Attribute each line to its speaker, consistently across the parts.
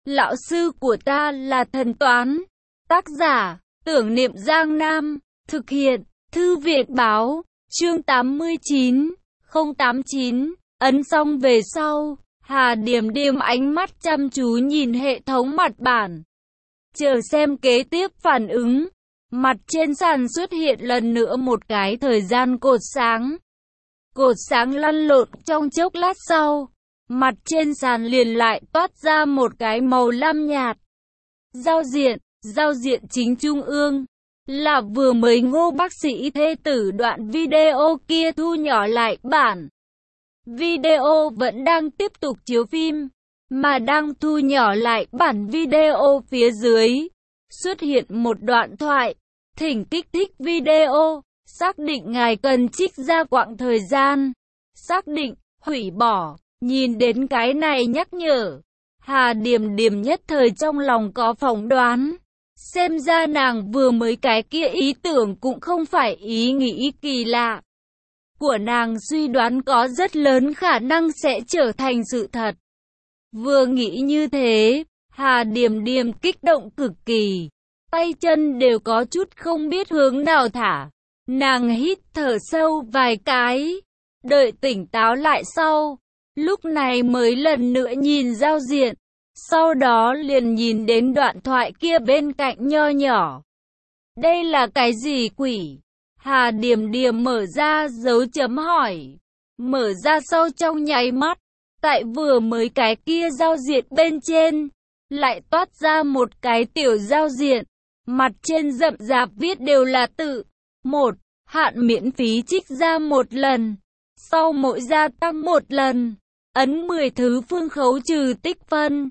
Speaker 1: Lão sư của ta là thần toán. Tác giả, Tưởng Niệm Giang Nam. Thực hiện, Thư viện báo, chương 89, 089. Ấn xong về sau, Hà Điềm Điềm ánh mắt chăm chú nhìn hệ thống mặt bản. Chờ xem kế tiếp phản ứng. Mặt trên sàn xuất hiện lần nữa một cái thời gian cột sáng. Cột sáng lăn lộn trong chốc lát sau. Mặt trên sàn liền lại toát ra một cái màu lam nhạt. Giao diện chính trung ương. Là vừa mới Ngô bác sĩ thê tử đoạn video kia thu nhỏ lại bản. Video vẫn đang tiếp tục chiếu phim, mà đang thu nhỏ lại bản video phía dưới. Xuất hiện một đoạn thoại. Thỉnh kích thích video. Xác định ngài cần trích ra quãng thời gian. Xác định, hủy bỏ. Nhìn đến cái này nhắc nhở. Hà Điềm Điềm nhất thời trong lòng có phỏng đoán. Xem ra nàng vừa mới cái kia ý tưởng cũng không phải ý nghĩ kỳ lạ. Của nàng suy đoán có rất lớn khả năng sẽ trở thành sự thật. Vừa nghĩ như thế, Hà Điềm Điềm kích động cực kỳ. Tay chân đều có chút không biết hướng nào thả. Nàng hít thở sâu vài cái. Đợi tỉnh táo lại sau. Lúc này mới lần nữa nhìn giao diện. Sau đó liền nhìn đến đoạn thoại kia bên cạnh nho nhỏ. Đây là cái gì quỷ? Hà Điềm Điềm mở ra dấu chấm hỏi. Mở ra sau trong nháy mắt. Tại vừa mới cái kia giao diện bên trên. Lại toát ra một cái tiểu giao diện. Mặt trên rậm rạp viết đều là tự. 1. Hạn miễn phí trích ra một lần. Sau mỗi gia tăng một lần. Ấn 10 thứ phương khấu trừ tích phân.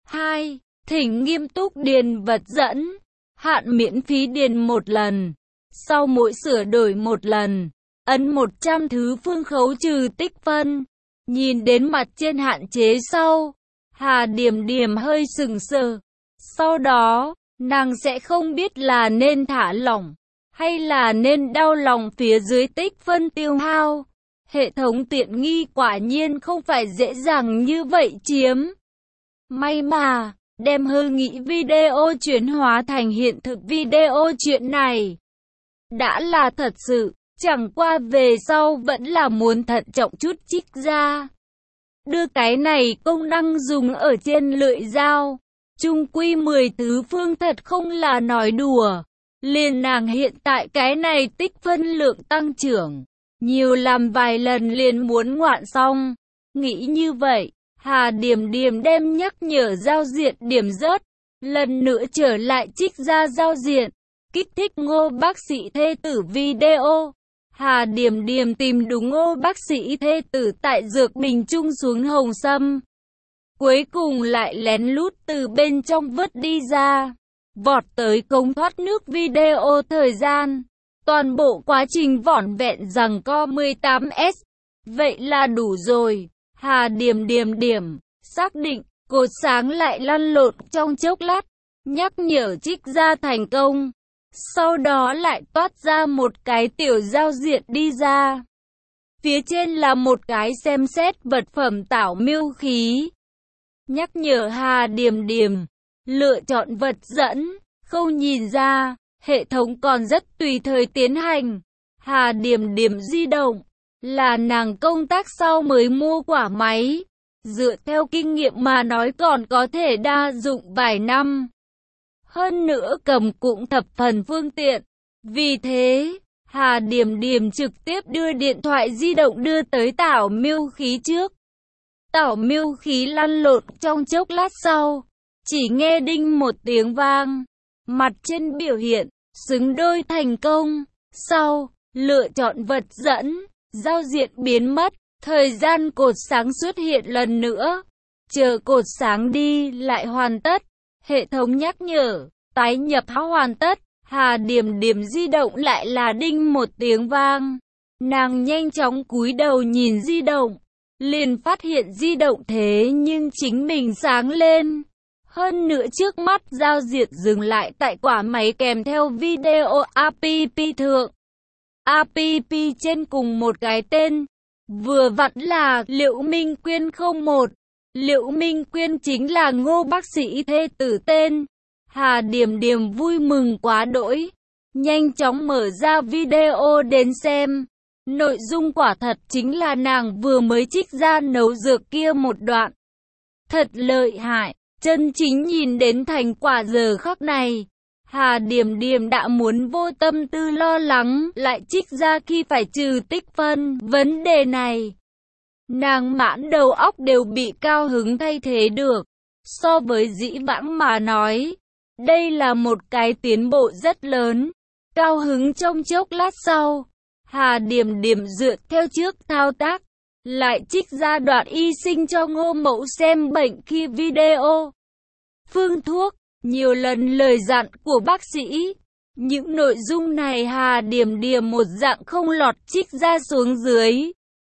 Speaker 1: 2. Thỉnh nghiêm túc điền vật dẫn. Hạn miễn phí điền một lần. Sau mỗi sửa đổi một lần. Ấn 100 thứ phương khấu trừ tích phân. Nhìn đến mặt trên hạn chế sau. Hà Điềm Điềm hơi sừng sờ. Sau đó, nàng sẽ không biết là nên thả lỏng. Hay là nên đau lòng phía dưới tích phân tiêu hao. Hệ thống tiện nghi quả nhiên không phải dễ dàng như vậy chiếm. May mà, đem hư nghĩ video chuyển hóa thành hiện thực video chuyện này. Đã là thật sự, chẳng qua về sau vẫn là muốn thận trọng chút trích ra. Đưa cái này công năng dùng ở trên lưỡi dao. Chung quy 10 thứ phương thật không là nói đùa. Liền nàng hiện tại cái này tích phân lượng tăng trưởng. Nhiều làm vài lần liền muốn ngoạn xong. Nghĩ như vậy, Hà Điềm Điềm đem nhắc nhở giao diện điểm rớt. Lần nữa trở lại trích ra giao diện. Kích thích Ngô bác sĩ thê tử video. Hà Điềm Điềm tìm đúng Ngô bác sĩ thê tử tại dược bình trung xuống hồng sâm. Cuối cùng lại lén lút từ bên trong vớt đi ra. Vọt tới cống thoát nước video thời gian. Toàn bộ quá trình vỏn vẹn rằng co 18S. Vậy là đủ rồi. Hà Điềm Điềm xác định, cột sáng lại lăn lộn trong chốc lát. Nhắc nhở trích ra thành công. Sau đó lại toát ra một cái tiểu giao diện đi ra. Phía trên là một cái xem xét vật phẩm tảo miêu khí. Nhắc nhở Hà Điềm Điềm lựa chọn vật dẫn. Không nhìn ra, hệ thống còn rất tùy thời tiến hành. Hà Điềm Điềm di động. Là nàng công tác sau mới mua quả máy. Dựa theo kinh nghiệm mà nói còn có thể đa dụng vài năm. Hơn nữa cầm cũng thập phần phương tiện. Vì thế, Hà Điềm Điềm trực tiếp đưa điện thoại di động đưa tới tảo miêu khí trước. Tảo miêu khí lăn lộn trong chốc lát sau. Chỉ nghe đinh một tiếng vang. Mặt trên biểu hiện, xứng đôi thành công. Sau, lựa chọn vật dẫn. Giao diện biến mất, thời gian cột sáng xuất hiện lần nữa. Chờ cột sáng đi lại hoàn tất. Hệ thống nhắc nhở, tái nhập hoàn tất. Hà Điềm Điềm di động lại là đinh một tiếng vang. Nàng nhanh chóng cúi đầu nhìn di động. Liền phát hiện di động thế nhưng chính mình sáng lên. Hơn nữa trước mắt giao diện dừng lại tại quả máy kèm theo video app thượng. App trên cùng một cái tên. Vừa vặn là Liệu Minh Quyên 01. Liễu Minh Quyên chính là Ngô bác sĩ thê tử tên. Hà Điềm Điềm vui mừng quá đỗi, nhanh chóng mở ra video đến xem. Nội dung quả thật chính là nàng vừa mới trích ra nấu dược kia một đoạn. Thật lợi hại, chân chính nhìn đến thành quả giờ khắc này. Hà Điềm Điềm đã muốn vô tâm tư lo lắng lại trích ra khi phải trừ tích phân. Vấn đề này, nàng mãn đầu óc đều bị cao hứng thay thế được. So với dĩ vãng mà nói, đây là một cái tiến bộ rất lớn. Cao hứng trong chốc lát sau, Hà Điềm Điềm dựa theo trước thao tác, lại trích ra đoạn y sinh cho Ngô Mẫu xem bệnh khi video. Phương thuốc, nhiều lần lời dặn của bác sĩ. Những nội dung này Hà Điềm Điềm một dạng không lọt trích ra xuống dưới.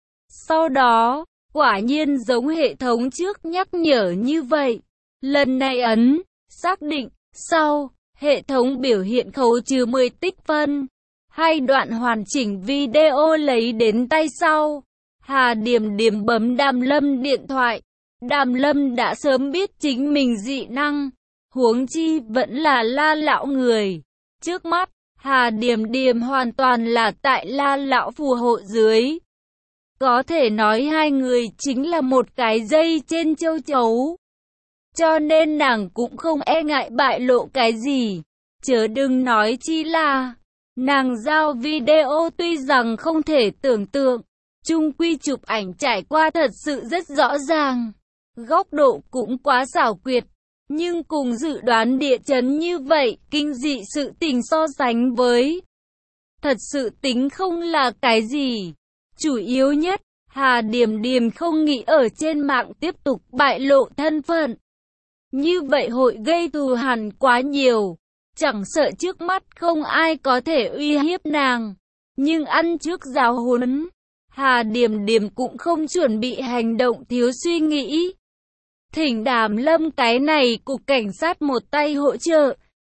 Speaker 1: Sau đó, quả nhiên giống hệ thống trước nhắc nhở như vậy. Lần này ấn, xác định, sau, hệ thống biểu hiện khấu trừ 10 tích phân. Hai đoạn hoàn chỉnh video lấy đến tay sau. Hà Điềm Điềm bấm Đàm Lâm điện thoại. Đàm Lâm đã sớm biết chính mình dị năng, huống chi vẫn là La lão người. Trước mắt, Hà Điềm Điềm hoàn toàn là tại La lão phù hộ dưới. Có thể nói hai người chính là một cái dây trên châu chấu. Cho nên nàng cũng không e ngại bại lộ cái gì. Chớ đừng nói chi là, nàng giao video tuy rằng không thể tưởng tượng, chung quy chụp ảnh trải qua thật sự rất rõ ràng. Góc độ cũng quá xảo quyệt, nhưng cùng dự đoán địa chấn như vậy, kinh dị sự tình so sánh với. Thật sự tính không là cái gì. Chủ yếu nhất, Hà Điềm Điềm không nghĩ ở trên mạng tiếp tục bại lộ thân phận. Như vậy hội gây thù hằn quá nhiều. Chẳng sợ trước mắt không ai có thể uy hiếp nàng. Nhưng ăn trước giáo huấn, Hà Điềm Điềm cũng không chuẩn bị hành động thiếu suy nghĩ. Thỉnh Đàm Lâm cái này cục cảnh sát một tay hỗ trợ.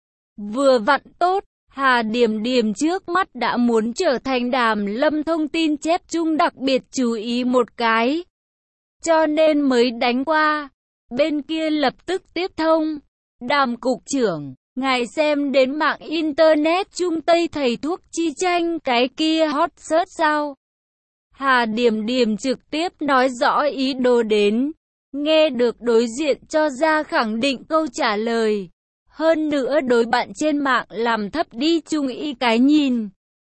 Speaker 1: Vừa vặn tốt, Hà Điềm Điềm trước mắt đã muốn trở thành Đàm Lâm thông tin chép chung đặc biệt chú ý một cái. Cho nên mới đánh qua. Bên kia lập tức tiếp thông. Đàm cục trưởng, ngài xem đến mạng internet Trung Tây thầy thuốc chi tranh cái kia hot search sao? Hà Điềm Điềm trực tiếp nói rõ ý đồ đến. Nghe được đối diện cho ra khẳng định câu trả lời. Hơn nữa đối bạn trên mạng làm thấp đi chung ý cái nhìn.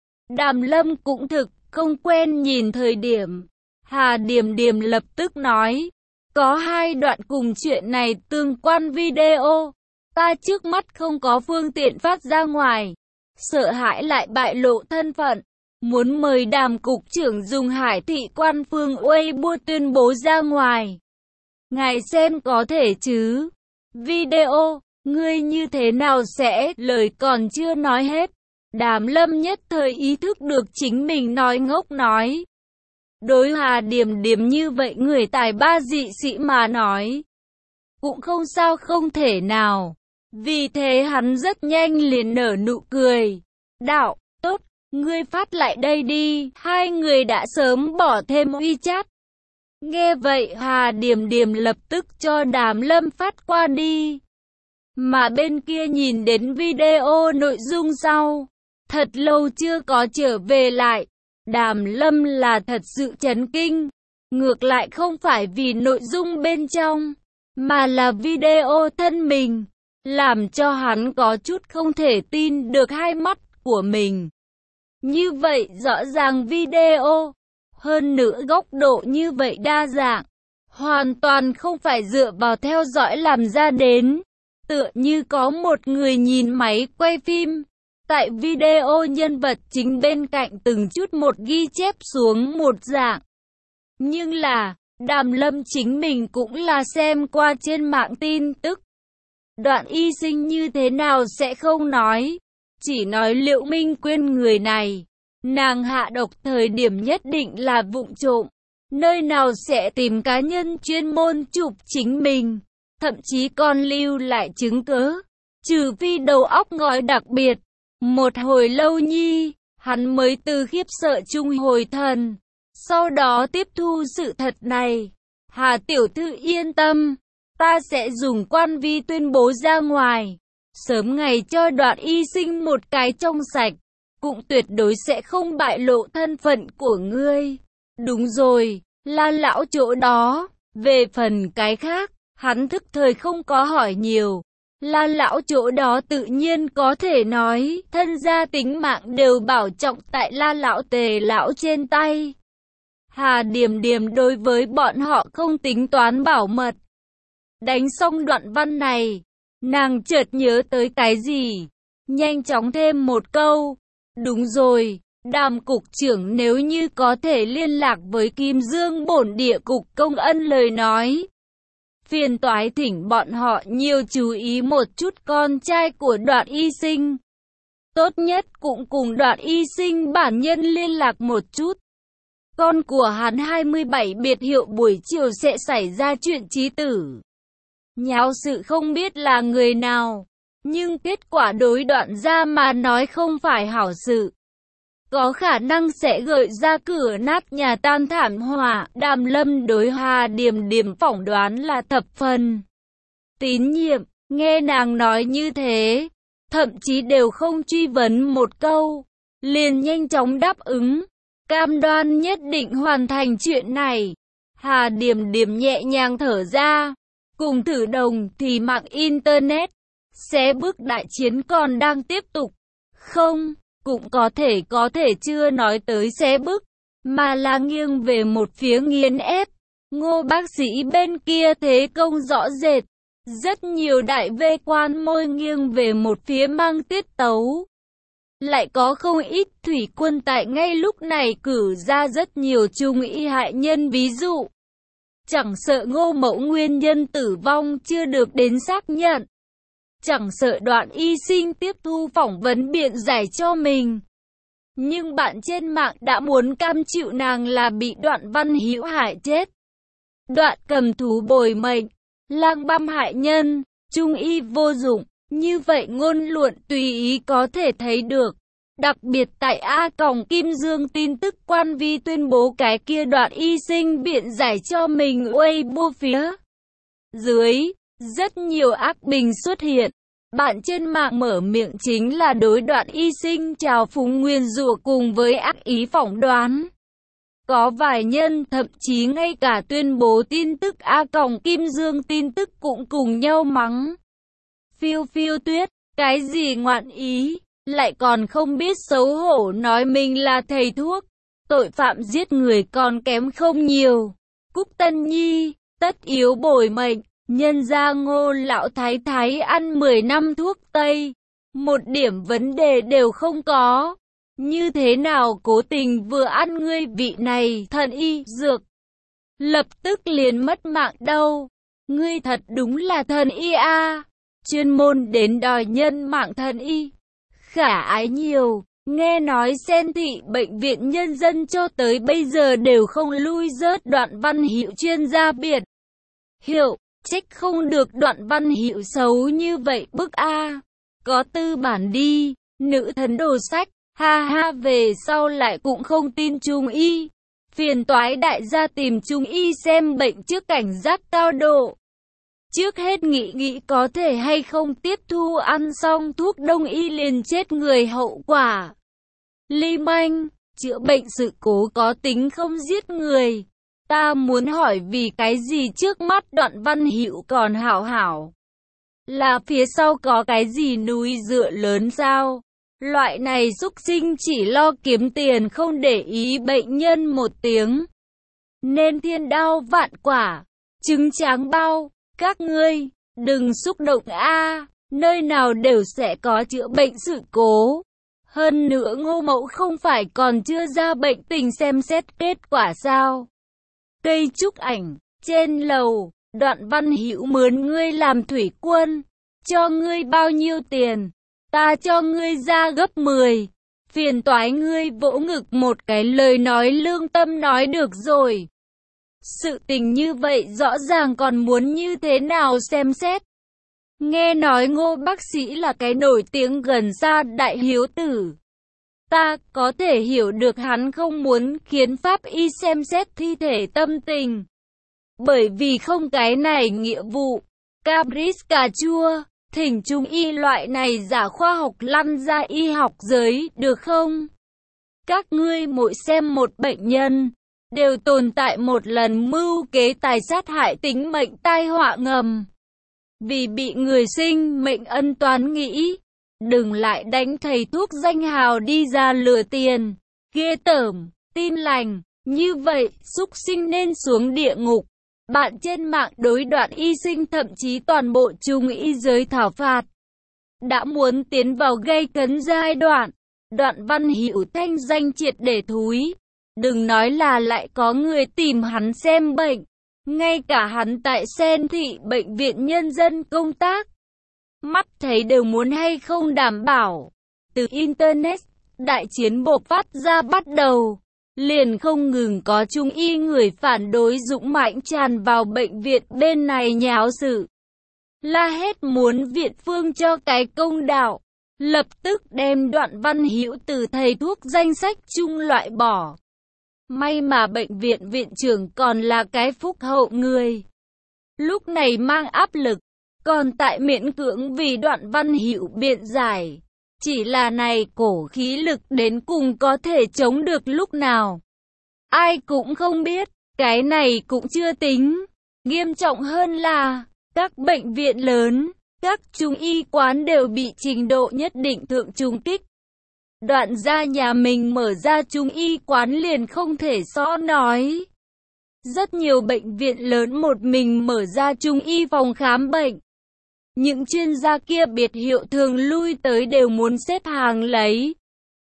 Speaker 1: Đàm Lâm cũng thực không quen nhìn thời điểm. Hà Điềm Điềm lập tức nói. Có hai đoạn cùng chuyện này tương quan video. Ta trước mắt không có phương tiện phát ra ngoài. Sợ hãi lại bại lộ thân phận. Muốn mời Đàm cục trưởng dùng Hải thị quan phương Weibo tuyên bố ra ngoài. Ngài xem có thể chứ? Video, ngươi như thế nào sẽ? Lời còn chưa nói hết. Đàm Lâm nhất thời ý thức được chính mình nói ngốc nói. Đối Hà Điềm Điềm như vậy người tài ba dị sĩ mà nói. Cũng không sao không thể nào. Vì thế hắn rất nhanh liền nở nụ cười. Đạo, tốt, ngươi phát lại đây đi. Hai người đã sớm bỏ thêm WeChat. Nghe vậy Hà Điềm Điềm lập tức cho Đàm Lâm phát qua đi. Mà bên kia nhìn đến video nội dung sau. Thật lâu chưa có trở về lại. Đàm Lâm là thật sự chấn kinh. Ngược lại không phải vì nội dung bên trong, mà là video thân mình. Làm cho hắn có chút không thể tin được hai mắt của mình. Như vậy rõ ràng video. Hơn nữa góc độ như vậy đa dạng. Hoàn toàn không phải dựa vào theo dõi làm ra đến. Tựa như có một người nhìn máy quay phim. Tại video nhân vật chính bên cạnh từng chút một ghi chép xuống một dạng. Nhưng là, Đàm Lâm chính mình cũng là xem qua trên mạng tin tức. Đoạn y sinh như thế nào sẽ không nói. Chỉ nói Liễu Minh Quyên người này. Nàng hạ độc thời điểm nhất định là vụng trộm. Nơi nào sẽ tìm cá nhân chuyên môn chụp chính mình. Thậm chí còn lưu lại chứng cứ. Trừ phi đầu óc ngói đặc biệt. Một hồi lâu nhi, hắn mới từ khiếp sợ chung hồi thần. Sau đó tiếp thu sự thật này. Hà tiểu thư yên tâm, ta sẽ dùng quan vi tuyên bố ra ngoài, sớm ngày cho Đoạn Y Sinh một cái trong sạch, cũng tuyệt đối sẽ không bại lộ thân phận của ngươi. Đúng rồi, La lão chỗ đó, về phần cái khác, hắn thức thời không có hỏi nhiều. La lão chỗ đó tự nhiên có thể nói, thân gia tính mạng đều bảo trọng tại La lão Tề lão trên tay. Hà Điềm Điềm đối với bọn họ không tính toán bảo mật. Đánh xong đoạn văn này, nàng chợt nhớ tới cái gì, nhanh chóng thêm một câu. Đúng rồi, Đàm cục trưởng nếu như có thể liên lạc với Kim Dương bổn địa cục công ân lời nói, phiền toái thỉnh bọn họ nhiều chú ý một chút con trai của Đoạn Y Sinh. Tốt nhất cũng cùng Đoạn Y Sinh bản nhân liên lạc một chút. Con của hắn 27 biệt hiệu buổi chiều sẽ xảy ra chuyện chí tử. Nháo sự không biết là người nào, nhưng kết quả đối Đoạn gia mà nói không phải hảo sự. Có khả năng sẽ gợi ra cửa nát nhà tan thảm họa. Đàm Lâm đối Hà Điềm Điềm phỏng đoán là thập phần tín nhiệm, nghe nàng nói như thế, thậm chí đều không truy vấn một câu, liền nhanh chóng đáp ứng, cam đoan nhất định hoàn thành chuyện này. Hà Điềm Điềm nhẹ nhàng thở ra, cùng Thử Đồng thì mạng internet, xé bước đại chiến còn đang tiếp tục. Không, cũng có thể chưa nói tới xé bức, mà là nghiêng về một phía nghiền ép. Ngô bác sĩ bên kia thế công rõ rệt, rất nhiều đại vê quan môi nghiêng về một phía mang tiết tấu. Lại có không ít thủy quân tại ngay lúc này cử ra rất nhiều trung ý hại nhân ví dụ. Chẳng sợ Ngô Mẫu nguyên nhân tử vong chưa được đến xác nhận. Chẳng sợ Đoạn Y Sinh tiếp thu phỏng vấn biện giải cho mình. Nhưng bạn trên mạng đã muốn cam chịu nàng là bị Đoạn Văn Hữu hại chết. Đoạn cầm thú bồi mệnh, lang băm hại nhân, trung y vô dụng. Như vậy ngôn luận tùy ý có thể thấy được. Đặc biệt tại A Còng Kim Dương tin tức quan vi tuyên bố cái kia Đoạn Y Sinh biện giải cho mình Weibo phía dưới. Rất nhiều ác bình xuất hiện. Bạn trên mạng mở miệng chính là đối Đoạn Y Sinh trào phúng nguyền rủa cùng với ác ý phỏng đoán. Có vài nhân thậm chí ngay cả tuyên bố tin tức A Còng Kim Dương tin tức cũng cùng nhau mắng. Phiêu phiêu tuyết, cái gì ngoạn ý, lại còn không biết xấu hổ nói mình là thầy thuốc. Tội phạm giết người còn kém không nhiều. Cúc Tân Nhi, tất yếu bồi mệnh. Nhân ra Ngô lão thái thái ăn 10 năm thuốc Tây, một điểm vấn đề đều không có. Như thế nào cố tình vừa ăn ngươi vị này thần y dược, lập tức liền mất mạng đâu. Ngươi thật đúng là thần y a, chuyên môn đến đòi nhân mạng thần y. Khả ái nhiều, nghe nói Sen Thị bệnh viện nhân dân cho tới bây giờ đều không lui rớt Đoạn Văn Hữu chuyên gia biệt hiệu. Trách không được Đoạn Văn Hữu xấu như vậy bức a. Có tư bản đi, nữ thần đồ sách, ha ha, về sau lại cũng không tin Trung y. Phiền toái đại gia tìm Trung y xem bệnh trước cảnh giác cao độ. Trước hết nghĩ có thể hay không tiếp thu ăn xong thuốc Đông y liền chết người hậu quả. Ly manh, chữa bệnh sự cố có tính không giết người. Ta muốn hỏi vì cái gì trước mắt Đoạn Văn Hữu còn hảo hảo? Là phía sau có cái gì núi dựa lớn sao? Loại này xúc sinh chỉ lo kiếm tiền không để ý bệnh nhân một tiếng. Nên thiên đao vạn quả, trứng tráng bao, các ngươi, đừng xúc động a, nơi nào đều sẽ có chữa bệnh sự cố. Hơn nữa Ngô Mẫu không phải còn chưa ra bệnh tình xem xét kết quả sao? Cây trúc ảnh, trên lầu, Đoạn Văn Hữu mướn ngươi làm thủy quân, cho ngươi bao nhiêu tiền, ta cho ngươi ra gấp 10, phiền toái ngươi vỗ ngực một cái lời nói lương tâm nói được rồi. Sự tình như vậy rõ ràng còn muốn như thế nào xem xét. Nghe nói Ngô bác sĩ là cái nổi tiếng gần xa đại hiếu tử. Ta có thể hiểu được hắn không muốn khiến pháp y xem xét thi thể tâm tình. Bởi vì không cái này nghĩa vụ. Cabrit cà chua, thỉnh trung y loại này giả khoa học lăn ra y học giới, được không? Các ngươi mỗi xem một bệnh nhân, đều tồn tại một lần mưu kế tài sát hại tính mệnh tai họa ngầm. Vì bị người sinh mệnh ân toán nghĩ, đừng lại đánh thầy thuốc danh hào đi ra lừa tiền, ghê tởm, tin lành, như vậy, súc sinh nên xuống địa ngục. Bạn trên mạng đối đoạn y sinh thậm chí toàn bộ trung y giới thảo phạt. Đã muốn tiến vào gây cấn giai đoạn, Đoạn Văn Hữu thanh danh triệt để thúi. Đừng nói là lại có người tìm hắn xem bệnh, ngay cả hắn tại Sen Thị Bệnh viện Nhân dân công tác. Mắt thấy đều muốn hay không đảm bảo. Từ Internet, đại chiến bộc phát ra bắt đầu. Liền không ngừng có trung y người phản đối dũng mãnh tràn vào bệnh viện bên này nháo sự. La hét muốn viện phương cho cái công đạo. Lập tức đem Đoạn Văn Hữu từ thầy thuốc danh sách chung loại bỏ. May mà bệnh viện viện trưởng còn là cái phúc hậu người. Lúc này mang áp lực, còn tại miễn cưỡng vì Đoạn Văn Hữu biện giải. Chỉ là này cổ khí lực đến cùng có thể chống được lúc nào. Ai cũng không biết, cái này cũng chưa tính. Nghiêm trọng hơn là, các bệnh viện lớn, các trung y quán đều bị trình độ nhất định thượng trùng kích. Đoạn ra nhà mình mở ra trung y quán liền không thể so nói. Rất nhiều bệnh viện lớn một mình mở ra trung y phòng khám bệnh. Những chuyên gia kia biệt hiệu thường lui tới đều muốn xếp hàng lấy.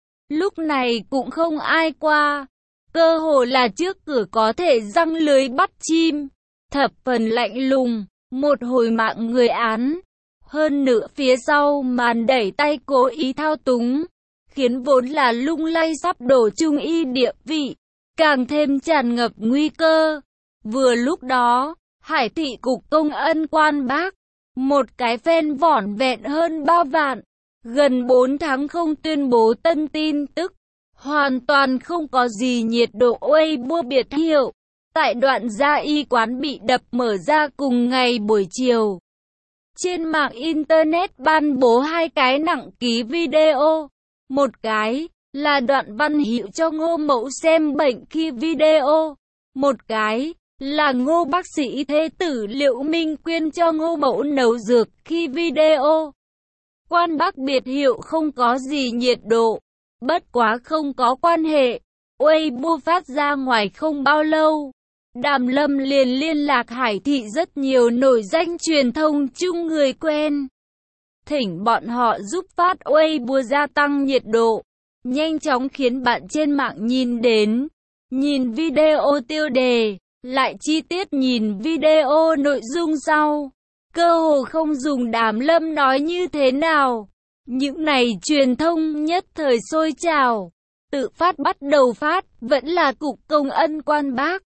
Speaker 1: Lúc này cũng không ai qua. Cơ hồ là trước cửa có thể giăng lưới bắt chim. Thập phần lạnh lùng, một hồi mạng người án. Hơn nữa phía sau màn đẩy tay cố ý thao túng, khiến vốn là lung lay sắp đổ trung y địa vị, càng thêm tràn ngập nguy cơ. Vừa lúc đó, Hải Thị Cục Công Ân Quan Bác, một cái phen vỏn vẹn hơn 3 vạn, gần 4 tháng không tuyên bố tân tin tức, hoàn toàn không có gì nhiệt độ Weibo biệt hiệu. Tại Đoạn gia y quán bị đập mở ra cùng ngày buổi chiều. Trên mạng Internet ban bố hai cái nặng ký video. Một cái là Đoạn Văn Hữu cho Ngô Mẫu xem bệnh khi video. Một cái là Ngô bác sĩ thế tử Liệu Minh Quyên cho Ngô Mẫu nấu dược khi video. Quan Bác biệt hiệu không có gì nhiệt độ. Bất quá không có quan hệ. Weibo phát ra ngoài không bao lâu. Đàm Lâm liền liên lạc Hải Thị rất nhiều nổi danh truyền thông chung người quen. Thỉnh bọn họ giúp phát Weibo gia tăng nhiệt độ. Nhanh chóng khiến bạn trên mạng nhìn đến. Nhìn video tiêu đề, lại chi tiết nhìn video nội dung sau. Cơ hồ không dùng Đàm Lâm nói như thế nào. Những này truyền thông nhất thời sôi trào. Tự phát bắt đầu phát, vẫn là Cục Công Ân Quan Bác.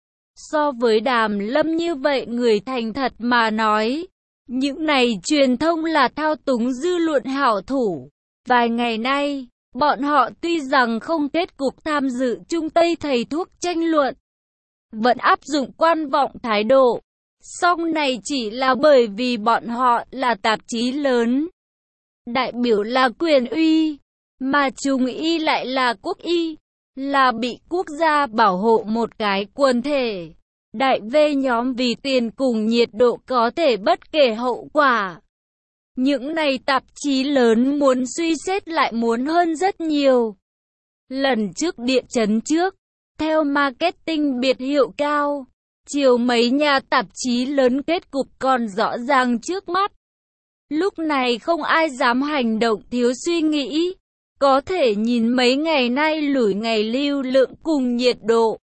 Speaker 1: So với Đàm Lâm như vậy người thành thật mà nói, những này truyền thông là thao túng dư luận hảo thủ. Vài ngày nay, bọn họ tuy rằng không kết cục tham dự Trung Tây thầy thuốc tranh luận, vẫn áp dụng quan vọng thái độ. Song này chỉ là bởi vì bọn họ là tạp chí lớn, đại biểu là quyền uy, mà Trung y lại là quốc y, là bị quốc gia bảo hộ một cái quần thể. Đại V nhóm vì tiền cùng nhiệt độ có thể bất kể hậu quả. Những này tạp chí lớn muốn suy xét lại muốn hơn rất nhiều. Lần trước địa chấn trước, theo marketing biệt hiệu cao, chiều mấy nhà tạp chí lớn kết cục còn rõ ràng trước mắt. Lúc này không ai dám hành động thiếu suy nghĩ. Có thể nhìn mấy ngày nay lủi ngày lưu lượng cùng nhiệt độ.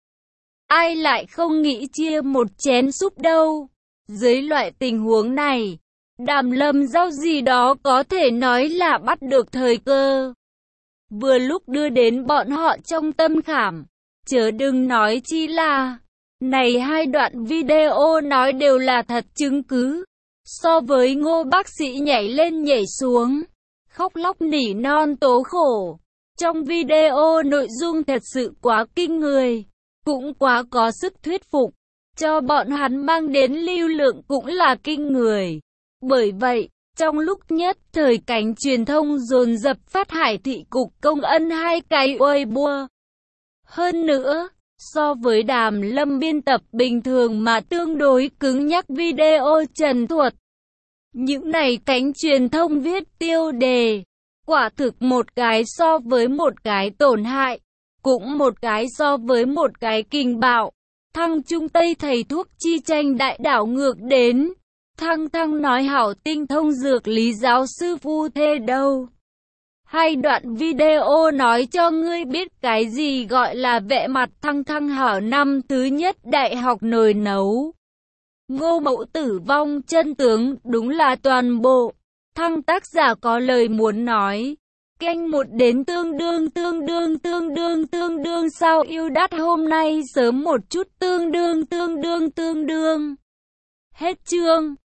Speaker 1: Ai lại không nghĩ chia một chén súp đâu. Dưới loại tình huống này, Đàm Lâm giao gì đó có thể nói là bắt được thời cơ. Vừa lúc đưa đến bọn họ trong tâm khảm. Chớ đừng nói chi là, này hai đoạn video nói đều là thật chứng cứ. So với Ngô bác sĩ nhảy lên nhảy xuống, khóc lóc nỉ non tố khổ. Trong video nội dung thật sự quá kinh người, cũng quá có sức thuyết phục. cho bọn hắn mang đến lưu lượng cũng là kinh người. Bởi vậy, trong lúc nhất thời cánh truyền thông dồn dập phát Hải Thị Cục Công ân 2 cái Weibo. Hơn nữa, so với Đàm Lâm biên tập bình thường mà tương đối cứng nhắc video trần thuật, những này cánh truyền thông viết tiêu đề, quả thực một cái so với một cái tổn hại, cũng một cái so với một cái kinh bạo. Thăng Trung Tây thầy thuốc chi tranh đại đảo ngược đến. Thăng nói hảo tinh thông dược lý giáo sư phu thê đâu. Hai đoạn video nói cho ngươi biết cái gì gọi là vẽ mặt Thăng hảo năm thứ nhất đại học nồi nấu. Ngô Mậu tử vong chân tướng đúng là toàn bộ. Thăng tác giả có lời muốn nói. Canh một đến tương đương sao yêu đắt hôm nay sớm một chút tương đương. Hết chương.